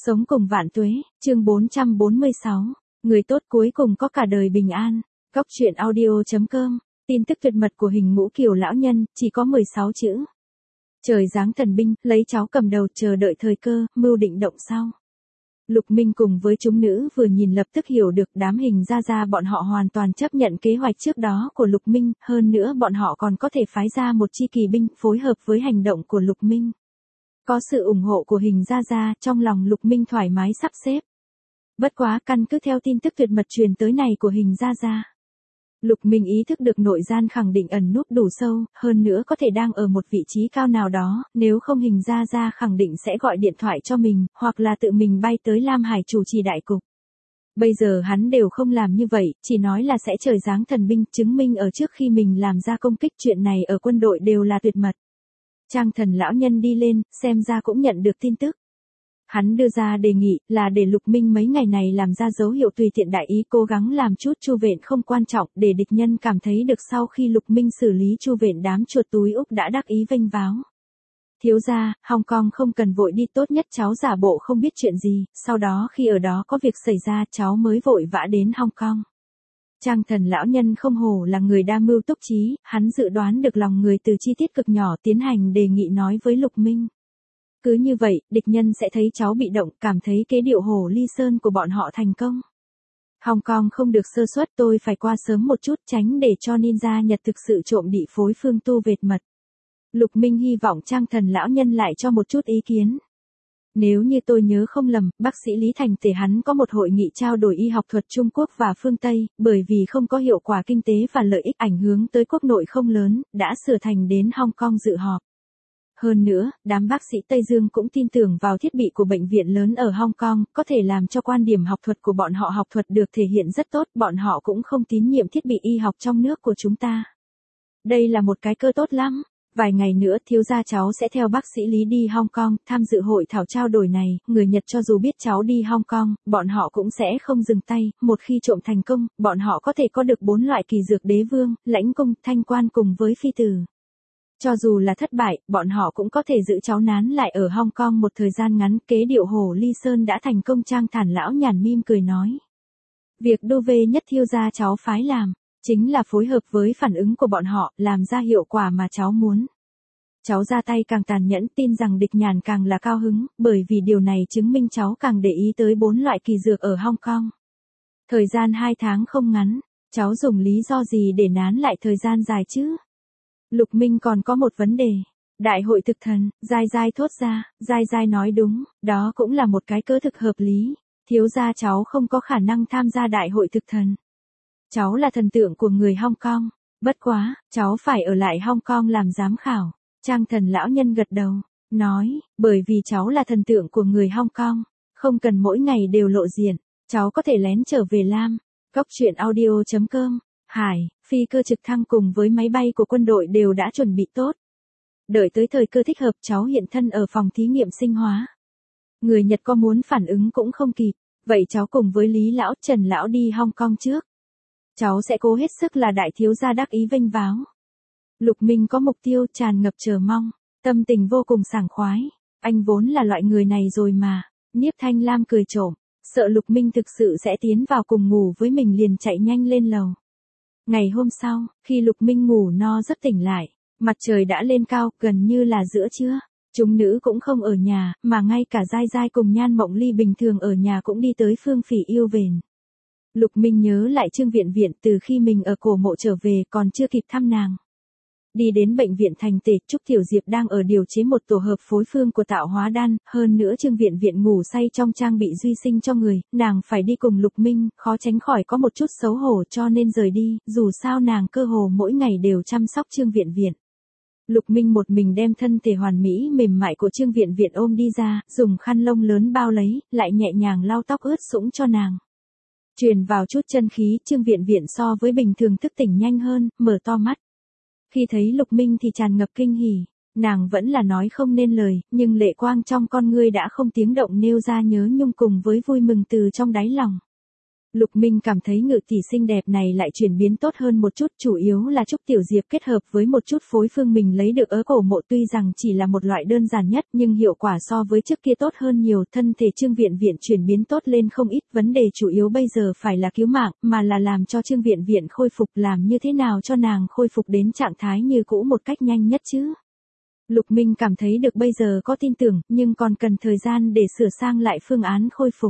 Sống cùng vạn tuế, chương 446. Người tốt cuối cùng có cả đời bình an. Góc truyện audio.com. Tin tức tuyệt mật của hình ngũ kiều lão nhân, chỉ có 16 chữ. Trời giáng thần binh, lấy cháu cầm đầu chờ đợi thời cơ, mưu định động sau. Lục Minh cùng với chúng nữ vừa nhìn lập tức hiểu được đám hình ra bọn họ hoàn toàn chấp nhận kế hoạch trước đó của Lục Minh, hơn nữa bọn họ còn có thể phái ra một chi kỳ binh phối hợp với hành động của Lục Minh. Có sự ủng hộ của hình ra, trong lòng Lục Minh thoải mái sắp xếp. Bất quá căn cứ theo tin tức tuyệt mật truyền tới này của hình ra. Lục Minh ý thức được nội gian khẳng định ẩn núp đủ sâu, hơn nữa có thể đang ở một vị trí cao nào đó, nếu không hình ra khẳng định sẽ gọi điện thoại cho mình, hoặc là tự mình bay tới Lam Hải chủ trì đại cục. Bây giờ hắn đều không làm như vậy, chỉ nói là sẽ trời giáng thần binh, chứng minh ở trước khi mình làm ra công kích chuyện này ở quân đội đều là tuyệt mật. Trang Thần lão nhân đi lên, xem ra cũng nhận được tin tức. Hắn đưa ra đề nghị là để Lục Minh mấy ngày này làm ra dấu hiệu tùy tiện đại ý, cố gắng làm chút chu vện không quan trọng, để địch nhân cảm thấy được sau khi Lục Minh xử lý chu vện đám chuột túi Úc đã đắc ý vênh váo. Thiếu gia, Hong Kong không cần vội đi, tốt nhất cháu giả bộ không biết chuyện gì, sau đó khi ở đó có việc xảy ra cháu mới vội vã đến Hong Kong. Trang Thần lão nhân không hổ là người đa mưu túc trí, hắn dự đoán được lòng người từ chi tiết cực nhỏ tiến hành đề nghị nói với Lục Minh. Cứ như vậy, địch nhân sẽ thấy cháu bị động, cảm thấy kế điệu Hồ Ly Sơn của bọn họ thành công. Hong Kong không được sơ suất, tôi phải qua sớm một chút tránh để cho ninja Nhật thực sự trộm đị phối phương tu vệt mật. Lục Minh hy vọng Trang Thần lão nhân lại cho một chút ý kiến. Nếu như tôi nhớ không lầm, bác sĩ Lý Thành Tề hắn có một hội nghị trao đổi y học thuật Trung Quốc và phương Tây, bởi vì không có hiệu quả kinh tế và lợi ích ảnh hưởng tới quốc nội không lớn, đã sửa thành đến Hong Kong dự họp. Hơn nữa, đám bác sĩ Tây Dương cũng tin tưởng vào thiết bị của bệnh viện lớn ở Hong Kong, có thể làm cho quan điểm học thuật của bọn họ học thuật được thể hiện rất tốt, bọn họ cũng không tín nhiệm thiết bị y học trong nước của chúng ta. Đây là một cái cơ tốt lắm. Vài ngày nữa thiếu gia cháu sẽ theo bác sĩ Lý đi Hong Kong, tham dự hội thảo trao đổi này, người Nhật cho dù biết cháu đi Hong Kong, bọn họ cũng sẽ không dừng tay, một khi trộm thành công, bọn họ có thể có được 4 loại kỳ dược đế vương, lãnh cung, thanh quan cùng với phi tử. Cho dù là thất bại, bọn họ cũng có thể giữ cháu nán lại ở Hong Kong một thời gian ngắn, kế điệu Hồ Ly Sơn đã thành công. Trang Thản lão nhàn mim cười nói. Việc đô vê nhất thiếu gia cháu phái làm, chính là phối hợp với phản ứng của bọn họ, làm ra hiệu quả mà cháu muốn. Cháu ra tay càng tàn nhẫn, tin rằng địch nhàn càng là cao hứng, bởi vì điều này chứng minh cháu càng để ý tới 4 loại kỳ dược ở Hong Kong. Thời gian 2 tháng không ngắn, cháu dùng lý do gì để nán lại thời gian dài chứ? Lục Minh còn có một vấn đề. Đại hội thực thần, Giai thốt ra, Giai nói đúng, đó cũng là một cái cớ thực hợp lý. Thiếu gia cháu không có khả năng tham gia đại hội thực thần. Cháu là thần tượng của người Hong Kong, bất quá, cháu phải ở lại Hong Kong làm giám khảo. Trang Thần lão nhân gật đầu, nói, bởi vì cháu là thần tượng của người Hong Kong, không cần mỗi ngày đều lộ diện, cháu có thể lén trở về Lam. Góc truyện audio.com. Hải, phi cơ trực thăng cùng với máy bay của quân đội đều đã chuẩn bị tốt. Đợi tới thời cơ thích hợp cháu hiện thân ở phòng thí nghiệm sinh hóa. Người Nhật có muốn phản ứng cũng không kịp, vậy cháu cùng với Lý lão, Trần lão đi Hong Kong trước. Cháu sẽ cố hết sức là đại thiếu gia đắc ý vênh váo. Lục Minh có mục tiêu, tràn ngập chờ mong, tâm tình vô cùng sảng khoái. Anh vốn là loại người này rồi mà. Nhiếp Thanh Lam cười trộm, sợ Lục Minh thực sự sẽ tiến vào cùng ngủ với mình liền chạy nhanh lên lầu. Ngày hôm sau, khi Lục Minh ngủ no giấc tỉnh lại, mặt trời đã lên cao, gần như là giữa trưa. Chúng nữ cũng không ở nhà, mà ngay cả Giai cùng Nhan Mộng Ly bình thường ở nhà cũng đi tới Phương Phỉ yêu vền. Lục Minh nhớ lại Trương Viện Viện từ khi mình ở cổ mộ trở về còn chưa kịp thăm nàng. Đi đến bệnh viện Thành Tề, Trúc Tiểu Diệp đang ở điều chế một tổ hợp phối phương của tạo hóa đan, hơn nữa Trương Viện Viện ngủ say trong trang bị duy sinh cho người, nàng phải đi cùng Lục Minh, khó tránh khỏi có một chút xấu hổ cho nên rời đi, dù sao nàng cơ hồ mỗi ngày đều chăm sóc Trương Viện Viện. Lục Minh một mình đem thân thể hoàn mỹ mềm mại của Trương Viện Viện ôm đi ra, dùng khăn lông lớn bao lấy, lại nhẹ nhàng lau tóc ướt sũng cho nàng. Truyền vào chút chân khí, Trương Viện Viện so với bình thường thức tỉnh nhanh hơn, mở to mắt. Khi thấy Lục Minh thì tràn ngập kinh hỉ, nàng vẫn là nói không nên lời, nhưng lệ quang trong con ngươi đã không tiếng động nêu ra nhớ nhung cùng với vui mừng từ trong đáy lòng. Lục Minh cảm thấy Ngự tỷ xinh đẹp này lại chuyển biến tốt hơn một chút, chủ yếu là Trúc Tiểu Diệp kết hợp với một chút phối phương mình lấy được ở cổ mộ, tuy rằng chỉ là một loại đơn giản nhất nhưng hiệu quả so với trước kia tốt hơn nhiều, thân thể Trương Viện Viện chuyển biến tốt lên không ít, vấn đề chủ yếu bây giờ phải là cứu mạng, mà là làm cho Trương Viện Viện khôi phục, làm như thế nào cho nàng khôi phục đến trạng thái như cũ một cách nhanh nhất chứ. Lục Minh cảm thấy được bây giờ có tin tưởng, nhưng còn cần thời gian để sửa sang lại phương án khôi phục.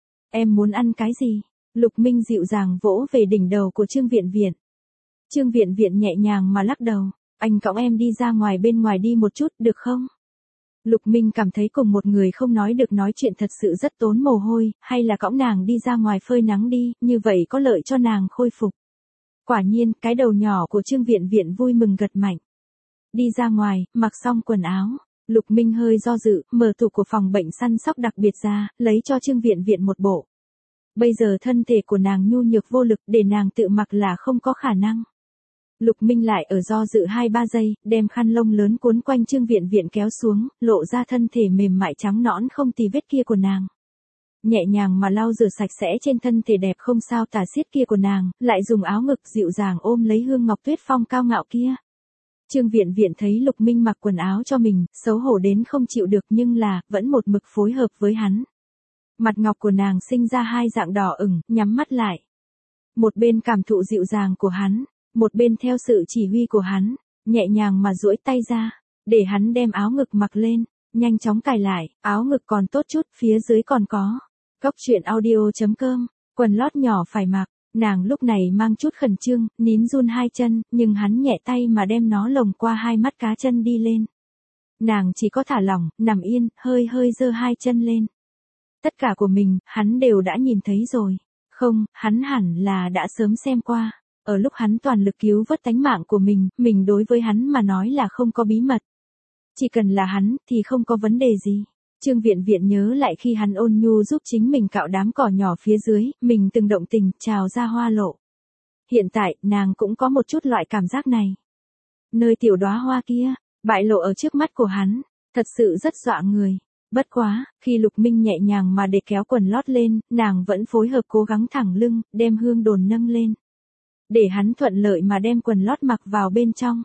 Em muốn ăn cái gì? Lục Minh dịu dàng vỗ về đỉnh đầu của Trương Viện Viện. Trương Viện Viện nhẹ nhàng mà lắc đầu, anh cõng em đi ra ngoài bên ngoài đi một chút, được không? Lục Minh cảm thấy cùng một người không nói được nói chuyện thật sự rất tốn mồ hôi, hay là cõng nàng đi ra ngoài phơi nắng đi, như vậy có lợi cho nàng khôi phục. Quả nhiên, cái đầu nhỏ của Trương Viện Viện vui mừng gật mạnh. Đi ra ngoài, mặc xong quần áo, Lục Minh hơi do dự, mở tủ của phòng bệnh săn sóc đặc biệt ra, lấy cho Trương Viện Viện một bộ. Bây giờ thân thể của nàng nhu nhược vô lực, để nàng tự mặc là không có khả năng. Lục Minh lại ở do dự 2-3 giây, đem khăn lông lớn cuốn quanh Trương Viện Viện kéo xuống, lộ ra thân thể mềm mại trắng nõn không tì vết kia của nàng. Nhẹ nhàng mà lau rửa sạch sẽ trên thân thể đẹp không sao tả xiết kia của nàng, lại dùng áo ngực dịu dàng ôm lấy Hương Ngọc Tuyết Phong cao ngạo kia. Trương Viện Viện thấy Lục Minh mặc quần áo cho mình, xấu hổ đến không chịu được nhưng là, vẫn một mực phối hợp với hắn. Mặt ngọc của nàng sinh ra hai dạng đỏ ửng, nhắm mắt lại. Một bên cảm thụ dịu dàng của hắn, một bên theo sự chỉ huy của hắn, nhẹ nhàng mà duỗi tay ra, để hắn đem áo ngực mặc lên, nhanh chóng cài lại, áo ngực còn tốt chút, phía dưới còn có. Cóc truyện audio.com, quần lót nhỏ phải mặc, nàng lúc này mang chút khẩn trương, nín run hai chân, nhưng hắn nhẹ tay mà đem nó lồng qua hai mắt cá chân đi lên. Nàng chỉ có thả lỏng, nằm yên, hơi hơi giơ hai chân lên. Tất cả của mình, hắn đều đã nhìn thấy rồi. Không, hắn hẳn là đã sớm xem qua. Ở lúc hắn toàn lực cứu vớt tánh mạng của mình đối với hắn mà nói là không có bí mật. Chỉ cần là hắn, thì không có vấn đề gì. Trương Viện Viện nhớ lại khi hắn ôn nhu giúp chính mình cạo đám cỏ nhỏ phía dưới, mình từng động tình, trào ra hoa lộ. Hiện tại, nàng cũng có một chút loại cảm giác này. Nơi tiểu đóa hoa kia, bại lộ ở trước mắt của hắn, thật sự rất dọa người. Bất quá, khi Lục Minh nhẹ nhàng mà để kéo quần lót lên, nàng vẫn phối hợp cố gắng thẳng lưng, đem hương đồn nâng lên. Để hắn thuận lợi mà đem quần lót mặc vào bên trong.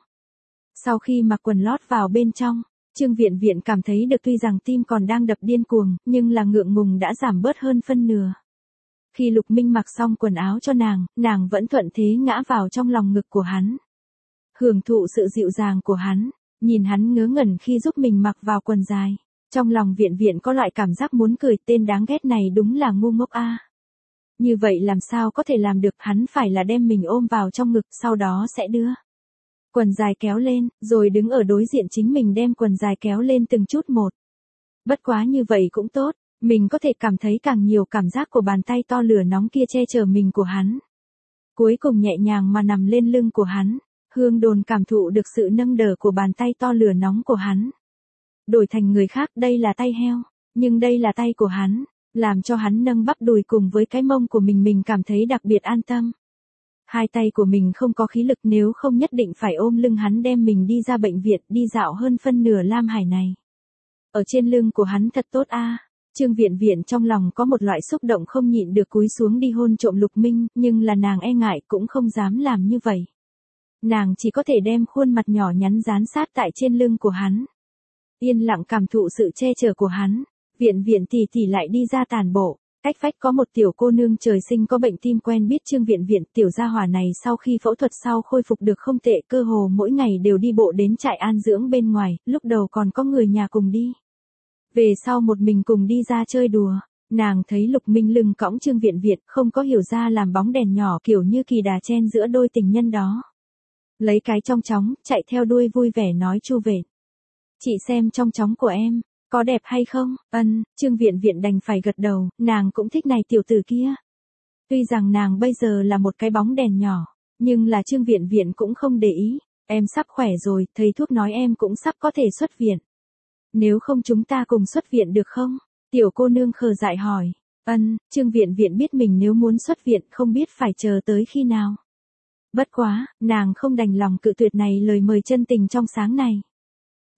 Sau khi mặc quần lót vào bên trong, Trương Viện Viện cảm thấy được tuy rằng tim còn đang đập điên cuồng, nhưng là ngượng ngùng đã giảm bớt hơn phân nửa. Khi Lục Minh mặc xong quần áo cho nàng vẫn thuận thế ngã vào trong lòng ngực của hắn. Hưởng thụ sự dịu dàng của hắn, nhìn hắn ngớ ngẩn khi giúp mình mặc vào quần dài. Trong lòng Viện Viện có loại cảm giác muốn cười, tên đáng ghét này đúng là ngu ngốc a. Như vậy làm sao có thể làm được, hắn phải là đem mình ôm vào trong ngực, sau đó sẽ đưa quần dài kéo lên, rồi đứng ở đối diện chính mình đem quần dài kéo lên từng chút một. Bất quá như vậy cũng tốt, mình có thể cảm thấy càng nhiều cảm giác của bàn tay to lửa nóng kia che chở mình của hắn. Cuối cùng nhẹ nhàng mà nằm lên lưng của hắn, Hương Đồn cảm thụ được sự nâng đỡ của bàn tay to lửa nóng của hắn. Đổi thành người khác đây là tay heo, nhưng đây là tay của hắn, làm cho hắn nâng bắp đùi cùng với cái mông của mình cảm thấy đặc biệt an tâm. Hai tay của mình không có khí lực, nếu không nhất định phải ôm lưng hắn đem mình đi ra bệnh viện, đi dạo hơn phân nửa Lam Hải này. Ở trên lưng của hắn thật tốt a. Trương Viện Viện trong lòng có một loại xúc động không nhịn được cúi xuống đi hôn trộm Lục Minh, nhưng là nàng e ngại cũng không dám làm như vậy. Nàng chỉ có thể đem khuôn mặt nhỏ nhắn dán sát tại trên lưng của hắn. Yên lặng cảm thụ sự che chở của hắn, Viện Viện tỉ tỉ lại đi ra tàn bộ. Cách vách có một tiểu cô nương trời sinh có bệnh tim quen biết Trương Viện Viện, tiểu gia hỏa này sau khi phẫu thuật sau khôi phục được không tệ, cơ hồ mỗi ngày đều đi bộ đến trại an dưỡng bên ngoài, lúc đầu còn có người nhà cùng đi. Về sau một mình cùng đi ra chơi đùa, nàng thấy Lục Minh lưng cõng Trương Viện Viện, không có hiểu ra làm bóng đèn nhỏ kiểu như kỳ đà chen giữa đôi tình nhân đó. Lấy cái trong chóng, chạy theo đuôi vui vẻ nói chu vện. Chị xem trong chóng của em, có đẹp hay không? Trương Viện Viện đành phải gật đầu, nàng cũng thích này tiểu tử kia. Tuy rằng nàng bây giờ là một cái bóng đèn nhỏ, nhưng là Trương Viện Viện cũng không để ý. Em sắp khỏe rồi, thầy thuốc nói em cũng sắp có thể xuất viện. Nếu không chúng ta cùng xuất viện được không? Tiểu cô nương khờ dại hỏi. Trương Viện Viện biết mình nếu muốn xuất viện không biết phải chờ tới khi nào. Bất quá, nàng không đành lòng cự tuyệt này lời mời chân tình trong sáng này.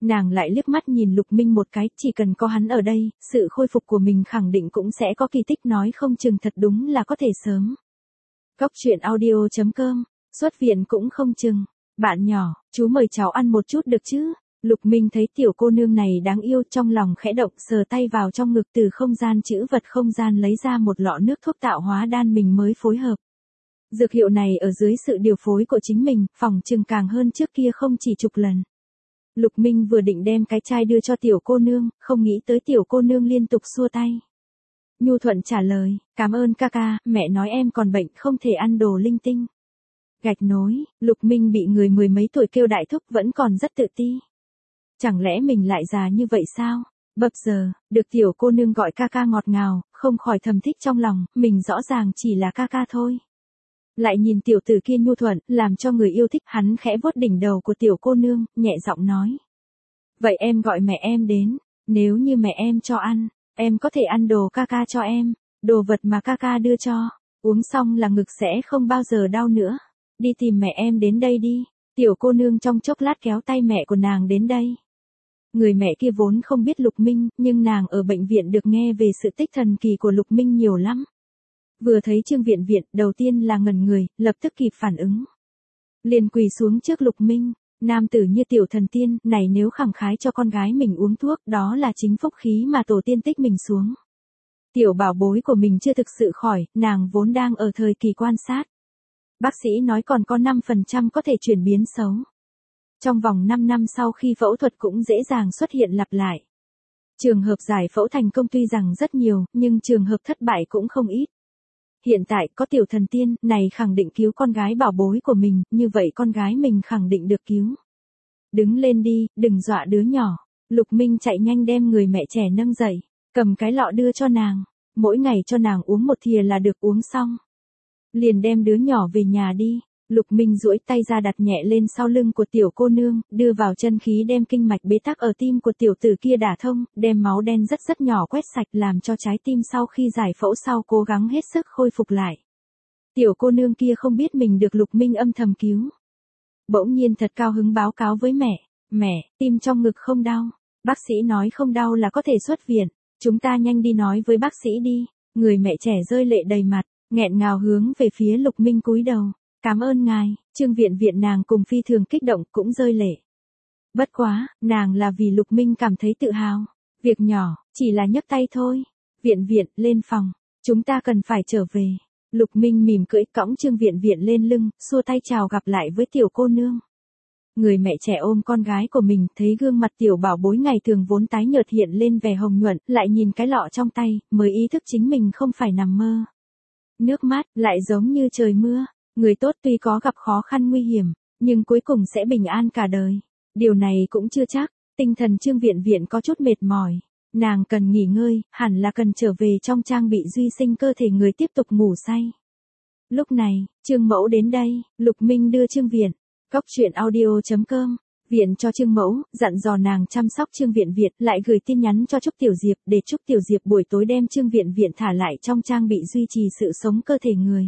Nàng lại liếc mắt nhìn Lục Minh một cái, chỉ cần có hắn ở đây, sự khôi phục của mình khẳng định cũng sẽ có kỳ tích, nói không chừng thật đúng là có thể sớm. Cóc truyện audio.com, xuất viện cũng không chừng. Bạn nhỏ, chú mời cháu ăn một chút được chứ? Lục Minh thấy tiểu cô nương này đáng yêu, trong lòng khẽ động, sờ tay vào trong ngực, từ không gian trữ vật không gian lấy ra một lọ nước thuốc tạo hóa đan mình mới phối hợp. Dược hiệu này ở dưới sự điều phối của chính mình, phòng chừng càng hơn trước kia không chỉ chục lần. Lục Minh vừa định đem cái chai đưa cho tiểu cô nương, không nghĩ tới tiểu cô nương liên tục xua tay. Nhu thuận trả lời, cảm ơn ca ca, mẹ nói em còn bệnh không thể ăn đồ linh tinh. Gạch nối, Lục Minh bị người mười mấy tuổi kêu đại thúc vẫn còn rất tự ti. Chẳng lẽ mình lại già như vậy sao? Bập giờ, được tiểu cô nương gọi ca ca ngọt ngào, không khỏi thầm thích trong lòng, mình rõ ràng chỉ là ca ca thôi. Lại nhìn tiểu tử kia nhu thuận, làm cho người yêu thích, hắn khẽ vuốt đỉnh đầu của tiểu cô nương, nhẹ giọng nói. Vậy em gọi mẹ em đến, nếu như mẹ em cho ăn, em có thể ăn đồ ca ca cho em, đồ vật mà ca ca đưa cho, uống xong là ngực sẽ không bao giờ đau nữa. Đi tìm mẹ em đến đây đi, tiểu cô nương trong chốc lát kéo tay mẹ của nàng đến đây. Người mẹ kia vốn không biết Lục Minh, nhưng nàng ở bệnh viện được nghe về sự tích thần kỳ của Lục Minh nhiều lắm. Vừa thấy Trương Viện Viện, đầu tiên là ngẩn người, lập tức kịp phản ứng. Liền quỳ xuống trước Lục Minh, nam tử như tiểu thần tiên, này nếu khẳng khái cho con gái mình uống thuốc, đó là chính phúc khí mà tổ tiên tích mình xuống. Tiểu bảo bối của mình chưa thực sự khỏi, nàng vốn đang ở thời kỳ quan sát. Bác sĩ nói còn có 5% có thể chuyển biến xấu. Trong vòng 5 năm sau khi phẫu thuật cũng dễ dàng xuất hiện lặp lại. Trường hợp giải phẫu thành công tuy rằng rất nhiều, nhưng trường hợp thất bại cũng không ít. Hiện tại có tiểu thần tiên này khẳng định cứu con gái bảo bối của mình, như vậy con gái mình khẳng định được cứu. Đứng lên đi, đừng dọa đứa nhỏ. Lục Minh chạy nhanh đem người mẹ trẻ nâng dậy, cầm cái lọ đưa cho nàng. Mỗi ngày cho nàng uống một thìa là được, uống xong. Liền đem đứa nhỏ về nhà đi. Lục Minh duỗi tay ra đặt nhẹ lên sau lưng của tiểu cô nương, đưa vào chân khí đem kinh mạch bế tắc ở tim của tiểu tử kia đả thông, đem máu đen rất nhỏ quét sạch, làm cho trái tim sau khi giải phẫu sau cố gắng hết sức khôi phục lại. Tiểu cô nương kia không biết mình được Lục Minh âm thầm cứu. Bỗng nhiên thật cao hứng báo cáo với mẹ, tim trong ngực không đau. Bác sĩ nói không đau là có thể xuất viện, chúng ta nhanh đi nói với bác sĩ đi. Người mẹ trẻ rơi lệ đầy mặt, nghẹn ngào hướng về phía Lục Minh cúi đầu. Cảm ơn ngài, Trương Viện Viện nàng cùng phi thường kích động cũng rơi lệ. Bất quá, nàng là vì Lục Minh cảm thấy tự hào. Việc nhỏ, chỉ là nhấc tay thôi. Viện Viện, lên phòng, chúng ta cần phải trở về. Lục Minh mỉm cười cõng Trương Viện Viện lên lưng, xua tay chào gặp lại với tiểu cô nương. Người mẹ trẻ ôm con gái của mình, thấy gương mặt tiểu bảo bối ngày thường vốn tái nhợt hiện lên vẻ hồng nhuận, lại nhìn cái lọ trong tay, mới ý thức chính mình không phải nằm mơ. Nước mắt, lại giống như trời mưa. Người tốt tuy có gặp khó khăn nguy hiểm, nhưng cuối cùng sẽ bình an cả đời. Điều này cũng chưa chắc, tinh thần Trương Viện Viện có chút mệt mỏi. Nàng cần nghỉ ngơi, hẳn là cần trở về trong trang bị duy sinh cơ thể người tiếp tục ngủ say. Lúc này, Trương Mẫu đến đây, Lục Minh đưa Trương Viện. Cóc truyện audio.com, Viện cho Trương Mẫu, dặn dò nàng chăm sóc Trương Viện Viện, lại gửi tin nhắn cho Trúc Tiểu Diệp để Trúc Tiểu Diệp buổi tối đem Trương Viện Viện thả lại trong trang bị duy trì sự sống cơ thể người.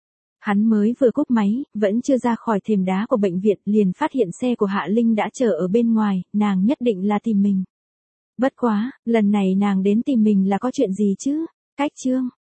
Hắn mới vừa cúp máy, vẫn chưa ra khỏi thềm đá của bệnh viện, liền phát hiện xe của Hạ Linh đã chờ ở bên ngoài, nàng nhất định là tìm mình. Bất quá, lần này nàng đến tìm mình là có chuyện gì chứ? Cách chương